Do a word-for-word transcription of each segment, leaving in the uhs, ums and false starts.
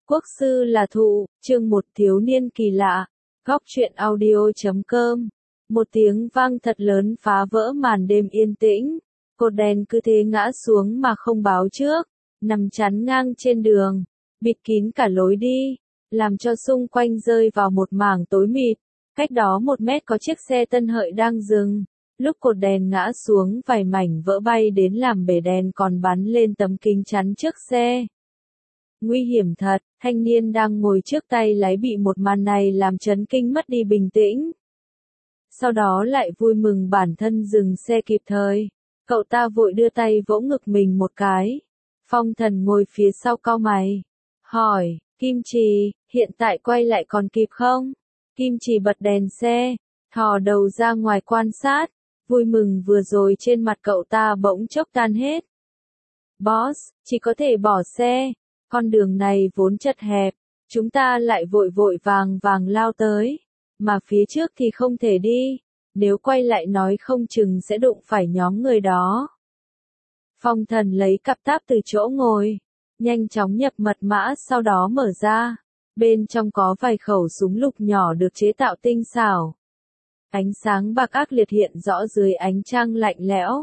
Quốc sư là thụ, chương một thiếu niên kỳ lạ, góc truyện audio chấm com. Một tiếng vang thật lớn phá vỡ màn đêm yên tĩnh, cột đèn cứ thế ngã xuống mà không báo trước, nằm chắn ngang trên đường, bịt kín cả lối đi, làm cho xung quanh rơi vào một mảng tối mịt. Cách đó một mét có chiếc xe tân hợi đang dừng, lúc cột đèn ngã xuống vài mảnh vỡ bay đến làm bể đèn còn bắn lên tấm kính chắn trước xe. Nguy hiểm thật, thanh niên đang ngồi trước tay lái bị một màn này làm chấn kinh mất đi bình tĩnh. Sau đó lại vui mừng bản thân dừng xe kịp thời, cậu ta vội đưa tay vỗ ngực mình một cái. Phong Thần ngồi phía sau cau mày, hỏi, Kim Trì, hiện tại quay lại còn kịp không? Kim Trì bật đèn xe, thò đầu ra ngoài quan sát, vui mừng vừa rồi trên mặt cậu ta bỗng chốc tan hết. Boss, chỉ có thể bỏ xe. Con đường này vốn chật hẹp, chúng ta lại vội vội vàng vàng lao tới, mà phía trước thì không thể đi, nếu quay lại nói không chừng sẽ đụng phải nhóm người đó. Phong Thần lấy cặp táp từ chỗ ngồi, nhanh chóng nhập mật mã sau đó mở ra, bên trong có vài khẩu súng lục nhỏ được chế tạo tinh xảo. Ánh sáng bạc ác liệt hiện rõ dưới ánh trăng lạnh lẽo.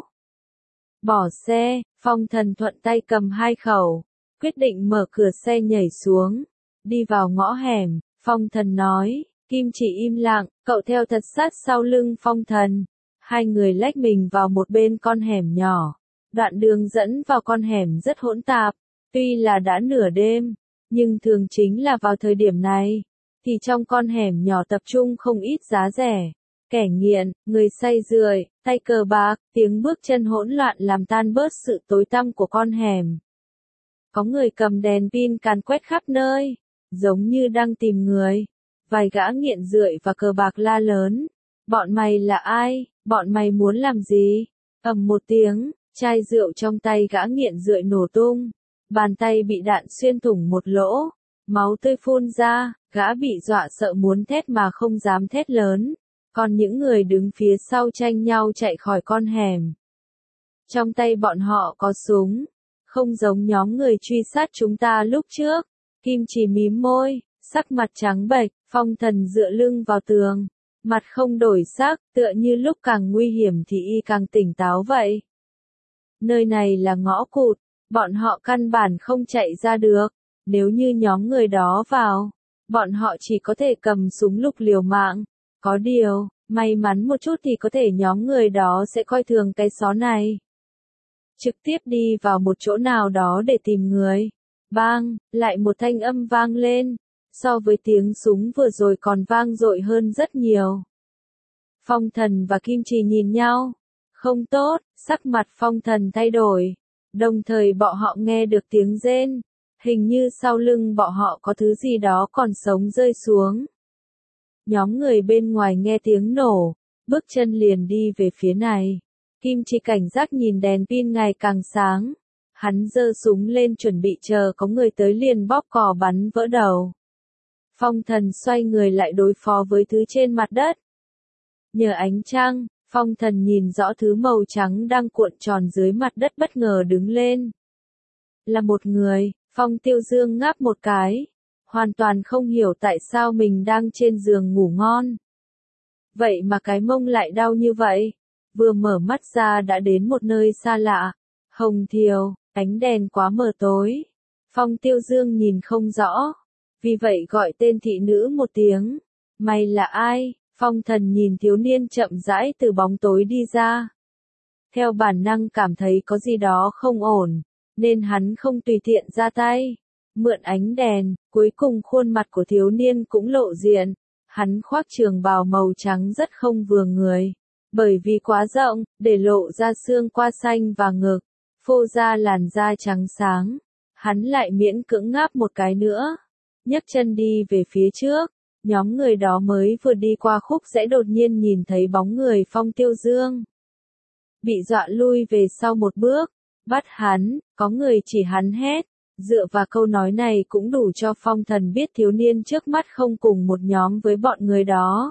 Bỏ xe, Phong Thần thuận tay cầm hai khẩu. Quyết định mở cửa xe nhảy xuống, đi vào ngõ hẻm. Phong Thần nói, Kim Chỉ im lặng, cậu theo thật sát sau lưng Phong Thần. Hai người lách mình vào một bên con hẻm nhỏ. Đoạn đường dẫn vào con hẻm rất hỗn tạp, tuy là đã nửa đêm, nhưng thường chính là vào thời điểm này, thì trong con hẻm nhỏ tập trung không ít giá rẻ, kẻ nghiện, người say rượu, tay cờ bạc, tiếng bước chân hỗn loạn làm tan bớt sự tối tăm của con hẻm. Có người cầm đèn pin càn quét khắp nơi, giống như đang tìm người. Vài gã nghiện rượu và cờ bạc la lớn. Bọn mày là ai? Bọn mày muốn làm gì? Ầm một tiếng, chai rượu trong tay gã nghiện rượu nổ tung. Bàn tay bị đạn xuyên thủng một lỗ. Máu tươi phun ra, gã bị dọa sợ muốn thét mà không dám thét lớn. Còn những người đứng phía sau tranh nhau chạy khỏi con hẻm. Trong tay bọn họ có súng. Không giống nhóm người truy sát chúng ta lúc trước. Kim Chỉ mím môi, sắc mặt trắng bệch. Phong Thần dựa lưng vào tường, mặt không đổi sắc, tựa như lúc càng nguy hiểm thì y càng tỉnh táo vậy. Nơi này là ngõ cụt, bọn họ căn bản không chạy ra được. Nếu như nhóm người đó vào, bọn họ chỉ có thể cầm súng lục liều mạng. Có điều, may mắn một chút thì có thể nhóm người đó sẽ coi thường cái xó này. Trực tiếp đi vào một chỗ nào đó để tìm người. Bang, lại một thanh âm vang lên, so với tiếng súng vừa rồi còn vang dội hơn rất nhiều. Phong Thần và Kim Trì nhìn nhau. Không tốt, sắc mặt Phong Thần thay đổi. Đồng thời bọn họ nghe được tiếng rên. Hình như sau lưng bọn họ có thứ gì đó còn sống rơi xuống. Nhóm người bên ngoài nghe tiếng nổ, bước chân liền đi về phía này. Kim Chỉ cảnh giác nhìn đèn pin ngày càng sáng. Hắn giơ súng lên chuẩn bị chờ có người tới liền bóp cò bắn vỡ đầu. Phong Thần xoay người lại đối phó với thứ trên mặt đất. Nhờ ánh trăng, Phong Thần nhìn rõ thứ màu trắng đang cuộn tròn dưới mặt đất bất ngờ đứng lên. Là một người. Phong Tiêu Dương ngáp một cái. Hoàn toàn không hiểu tại sao mình đang trên giường ngủ ngon. Vậy mà cái mông lại đau như vậy. Vừa mở mắt ra đã đến một nơi xa lạ. Hồng Thiều, ánh đèn quá mờ tối. Phong Tiêu Dương nhìn không rõ. Vì vậy gọi tên thị nữ một tiếng. Mày là ai? Phong Thần nhìn thiếu niên chậm rãi từ bóng tối đi ra. Theo bản năng cảm thấy có gì đó không ổn, nên hắn không tùy tiện ra tay. Mượn ánh đèn, cuối cùng khuôn mặt của thiếu niên cũng lộ diện. Hắn khoác trường bào màu trắng rất không vừa người. Bởi vì quá rộng, để lộ ra xương qua xanh và ngực, phô ra làn da trắng sáng. Hắn lại miễn cưỡng ngáp một cái nữa. Nhấc chân đi về phía trước, nhóm người đó mới vừa đi qua khúc rẽ đột nhiên nhìn thấy bóng người Phong Tiêu Dương. Bị dọa lui về sau một bước, bắt hắn, có người chỉ hắn hét. Dựa vào câu nói này cũng đủ cho Phong Thần biết thiếu niên trước mắt không cùng một nhóm với bọn người đó.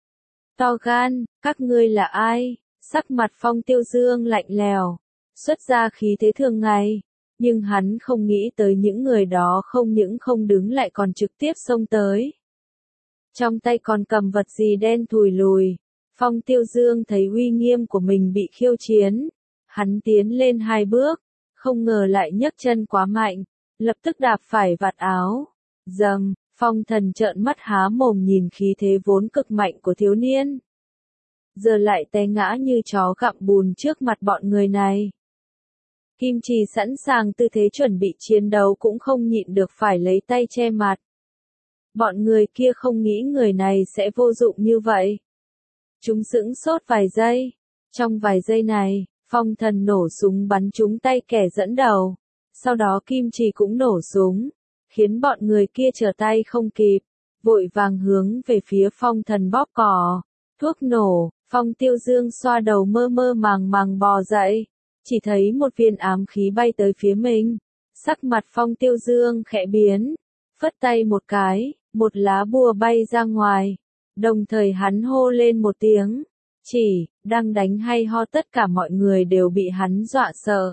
To gan, các ngươi là ai? Sắc mặt Phong Tiêu Dương lạnh lèo, xuất ra khí thế thường ngày. Nhưng hắn không nghĩ tới những người đó không những không đứng lại còn trực tiếp xông tới. Trong tay còn cầm vật gì đen thùi lùi. Phong Tiêu Dương thấy uy nghiêm của mình bị khiêu chiến. Hắn tiến lên hai bước, không ngờ lại nhấc chân quá mạnh, lập tức đạp phải vạt áo. Dầm, Phong Thần trợn mắt há mồm nhìn khí thế vốn cực mạnh của thiếu niên. Giờ lại té ngã như chó gặm bùn trước mặt bọn người này. Kim Trì sẵn sàng tư thế chuẩn bị chiến đấu cũng không nhịn được phải lấy tay che mặt. Bọn người kia không nghĩ người này sẽ vô dụng như vậy. Chúng sững sốt vài giây. Trong vài giây này, Phong Thần nổ súng bắn trúng tay kẻ dẫn đầu. Sau đó Kim Trì cũng nổ súng, khiến bọn người kia trở tay không kịp, vội vàng hướng về phía Phong Thần bóp cò. Thuốc nổ, Phong Tiêu Dương xoa đầu mơ mơ màng màng bò dậy, chỉ thấy một viên ám khí bay tới phía mình. Sắc mặt Phong Tiêu Dương khẽ biến, phất tay một cái, một lá bùa bay ra ngoài. Đồng thời hắn hô lên một tiếng, chỉ, đang đánh hay ho tất cả mọi người đều bị hắn dọa sợ.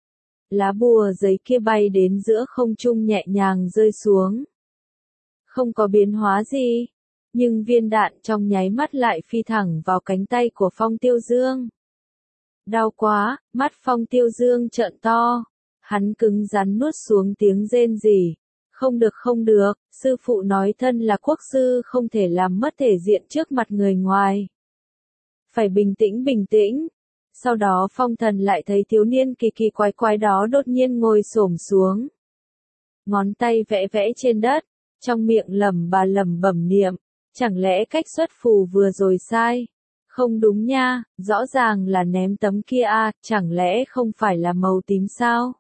Lá bùa giấy kia bay đến giữa không trung nhẹ nhàng rơi xuống. Không có biến hóa gì, nhưng viên đạn trong nháy mắt lại phi thẳng vào cánh tay của Phong Tiêu Dương. Đau quá, mắt Phong Tiêu Dương trợn to, hắn cứng rắn nuốt xuống tiếng rên rỉ. Không được không được, sư phụ nói thân là quốc sư không thể làm mất thể diện trước mặt người ngoài. Phải bình tĩnh bình tĩnh. Sau đó Phong Thần lại thấy thiếu niên kỳ kỳ quái quái đó đột nhiên ngồi xổm xuống. Ngón tay vẽ vẽ trên đất, trong miệng lẩm bà lẩm bẩm niệm, chẳng lẽ cách xuất phù vừa rồi sai? Không đúng nha, rõ ràng là ném tấm kia à, chẳng lẽ không phải là màu tím sao?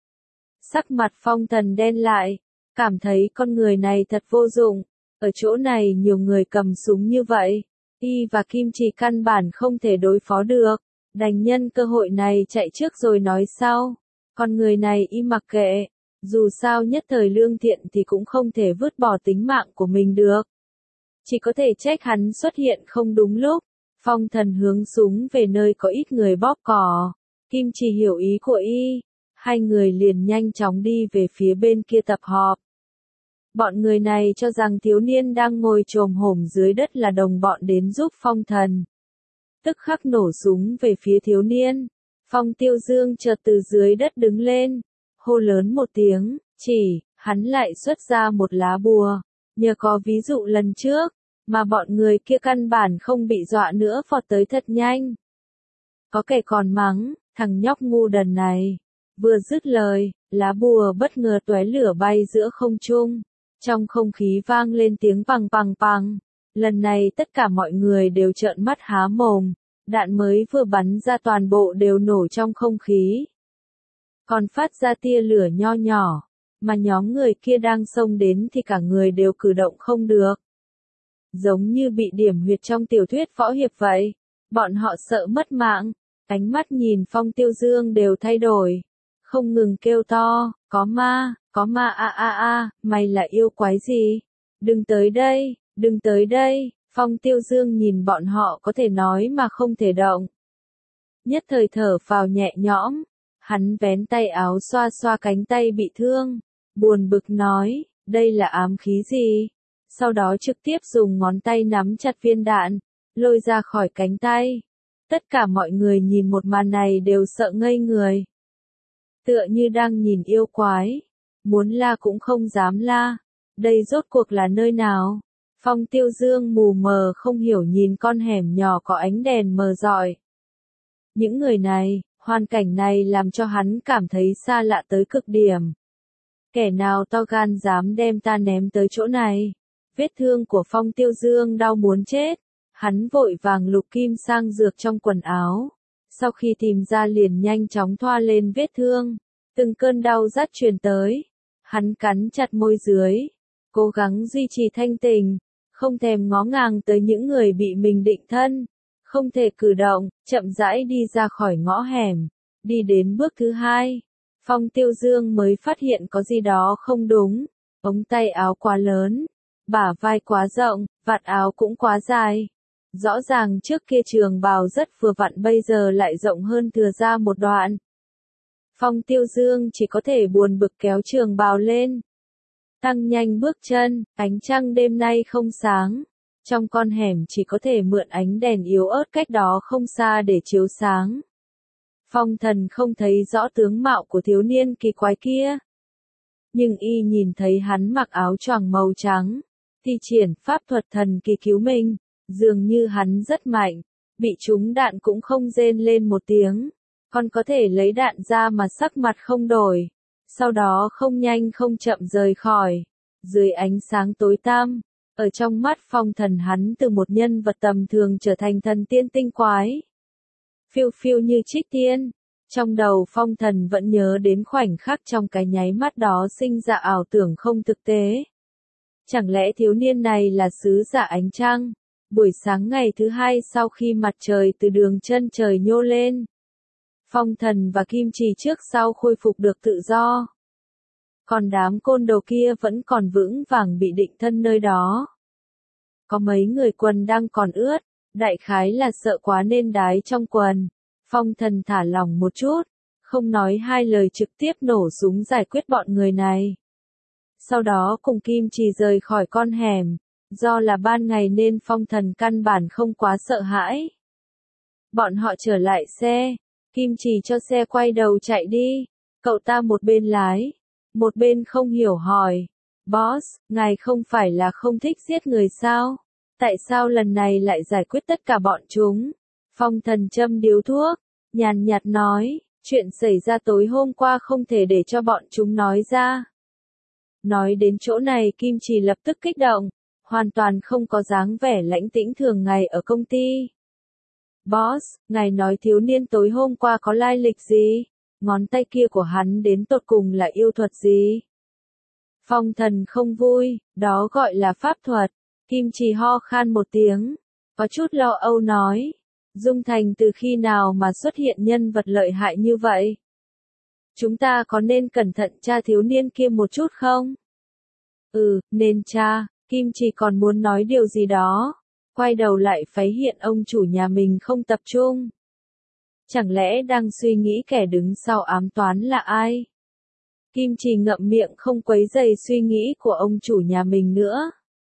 Sắc mặt Phong Thần đen lại, cảm thấy con người này thật vô dụng, ở chỗ này nhiều người cầm súng như vậy, y và Kim Trì căn bản không thể đối phó được, đành nhân cơ hội này chạy trước rồi nói sau. Con người này y mặc kệ, dù sao nhất thời lương thiện thì cũng không thể vứt bỏ tính mạng của mình được. Chỉ có thể trách hắn xuất hiện không đúng lúc. Phong Thần hướng súng về nơi có ít người bóp cò. Kim Trì hiểu ý của y, hai người liền nhanh chóng đi về phía bên kia tập họp. Bọn người này cho rằng thiếu niên đang ngồi chồm hổm dưới đất là đồng bọn đến giúp Phong Thần. Tức khắc nổ súng về phía thiếu niên. Phong Tiêu Dương chợt từ dưới đất đứng lên, hô lớn một tiếng, chỉ, hắn lại xuất ra một lá bùa. Nhờ có ví dụ lần trước, mà bọn người kia căn bản không bị dọa nữa vọt tới thật nhanh. Có kẻ còn mắng, thằng nhóc ngu đần này. Vừa dứt lời, lá bùa bất ngờ tóe lửa bay giữa không trung. Trong không khí vang lên tiếng pằng pằng pằng. Lần này tất cả mọi người đều trợn mắt há mồm. Đạn mới vừa bắn ra toàn bộ đều nổ trong không khí. Còn phát ra tia lửa nho nhỏ. Mà nhóm người kia đang xông đến thì cả người đều cử động không được. Giống như bị điểm huyệt trong tiểu thuyết võ hiệp vậy. Bọn họ sợ mất mạng. Ánh mắt nhìn Phong Tiêu Dương đều thay đổi. Không ngừng kêu to, có ma, có ma a a a, mày là yêu quái gì? Đừng tới đây, đừng tới đây. Phong Tiêu Dương nhìn bọn họ có thể nói mà không thể động. Nhất thời thở phào nhẹ nhõm. Hắn vén tay áo xoa xoa cánh tay bị thương. Buồn bực nói, đây là ám khí gì? Sau đó trực tiếp dùng ngón tay nắm chặt viên đạn, lôi ra khỏi cánh tay. Tất cả mọi người nhìn một màn này đều sợ ngây người. Tựa như đang nhìn yêu quái. Muốn la cũng không dám la. Đây rốt cuộc là nơi nào? Phong Tiêu Dương mù mờ không hiểu nhìn con hẻm nhỏ có ánh đèn mờ rọi. Những người này, hoàn cảnh này làm cho hắn cảm thấy xa lạ tới cực điểm. Kẻ nào to gan dám đem ta ném tới chỗ này? Vết thương của Phong Tiêu Dương đau muốn chết. Hắn vội vàng lục kim sang dược trong quần áo. Sau khi tìm ra liền nhanh chóng thoa lên vết thương. Từng cơn đau rát truyền tới. Hắn cắn chặt môi dưới. Cố gắng duy trì thanh tình. Không thèm ngó ngàng tới những người bị mình định thân. Không thể cử động, chậm rãi đi ra khỏi ngõ hẻm. Đi đến bước thứ hai. Phong Tiêu Dương mới phát hiện có gì đó không đúng. Ống tay áo quá lớn. Bả vai quá rộng, vạt áo cũng quá dài. Rõ ràng trước kia trường bào rất vừa vặn bây giờ lại rộng hơn thừa ra một đoạn. Phong Tiêu Dương chỉ có thể buồn bực kéo trường bào lên. Tăng nhanh bước chân, ánh trăng đêm nay không sáng. Trong con hẻm chỉ có thể mượn ánh đèn yếu ớt cách đó không xa để chiếu sáng. Phong Thần không thấy rõ tướng mạo của thiếu niên kỳ quái kia. Nhưng y nhìn thấy hắn mặc áo choàng màu trắng, thi triển pháp thuật thần kỳ cứu mình, dường như hắn rất mạnh, bị trúng đạn cũng không rên lên một tiếng, còn có thể lấy đạn ra mà sắc mặt không đổi, sau đó không nhanh không chậm rời khỏi. Dưới ánh sáng tối tăm, ở trong mắt Phong Thần hắn từ một nhân vật tầm thường trở thành thần tiên tinh quái. Phiêu phiêu như trích tiên. Trong đầu Phong Thần vẫn nhớ đến khoảnh khắc trong cái nháy mắt đó sinh ra ảo tưởng không thực tế. Chẳng lẽ thiếu niên này là sứ giả ánh trăng? Buổi sáng ngày thứ hai sau khi mặt trời từ đường chân trời nhô lên, Phong Thần và Kim Trì trước sau khôi phục được tự do. Còn đám côn đồ kia vẫn còn vững vàng bị định thân nơi đó. Có mấy người quần đang còn ướt, đại khái là sợ quá nên đái trong quần. Phong Thần thả lỏng một chút, không nói hai lời trực tiếp nổ súng giải quyết bọn người này. Sau đó cùng Kim Trì rời khỏi con hẻm, do là ban ngày nên Phong Thần căn bản không quá sợ hãi. Bọn họ trở lại xe, Kim Trì cho xe quay đầu chạy đi, cậu ta một bên lái, một bên không hiểu hỏi, "Boss, ngài không phải là không thích giết người sao? Tại sao lần này lại giải quyết tất cả bọn chúng?" Phong Thần châm điếu thuốc, nhàn nhạt nói, chuyện xảy ra tối hôm qua không thể để cho bọn chúng nói ra. Nói đến chỗ này Kim Trì lập tức kích động, hoàn toàn không có dáng vẻ lãnh tĩnh thường ngày ở công ty. "Boss, ngài nói thiếu niên tối hôm qua có lai lịch gì? Ngón tay kia của hắn đến tột cùng là yêu thuật gì?" Phong Thần không vui, đó gọi là pháp thuật. Kim Trì ho khan một tiếng, có chút lo âu nói, Dung Thành từ khi nào mà xuất hiện nhân vật lợi hại như vậy? Chúng ta có nên cẩn thận tra thiếu niên kia một chút không? Ừ, nên tra. Kim Trì còn muốn nói điều gì đó, quay đầu lại phát hiện ông chủ nhà mình không tập trung. Chẳng lẽ đang suy nghĩ kẻ đứng sau ám toán là ai? Kim Trì ngậm miệng không quấy rầy suy nghĩ của ông chủ nhà mình nữa.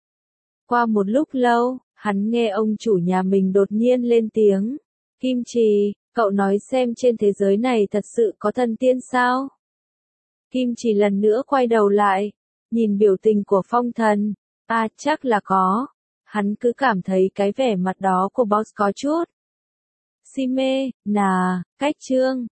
Qua một lúc lâu, hắn nghe ông chủ nhà mình đột nhiên lên tiếng. "Kim Trì, cậu nói xem trên thế giới này thật sự có thần tiên sao?" Kim Trì lần nữa quay đầu lại, nhìn biểu tình của Phong Thần. À, chắc là có. Hắn cứ cảm thấy cái vẻ mặt đó của boss có chút si mê, nà, cách chương.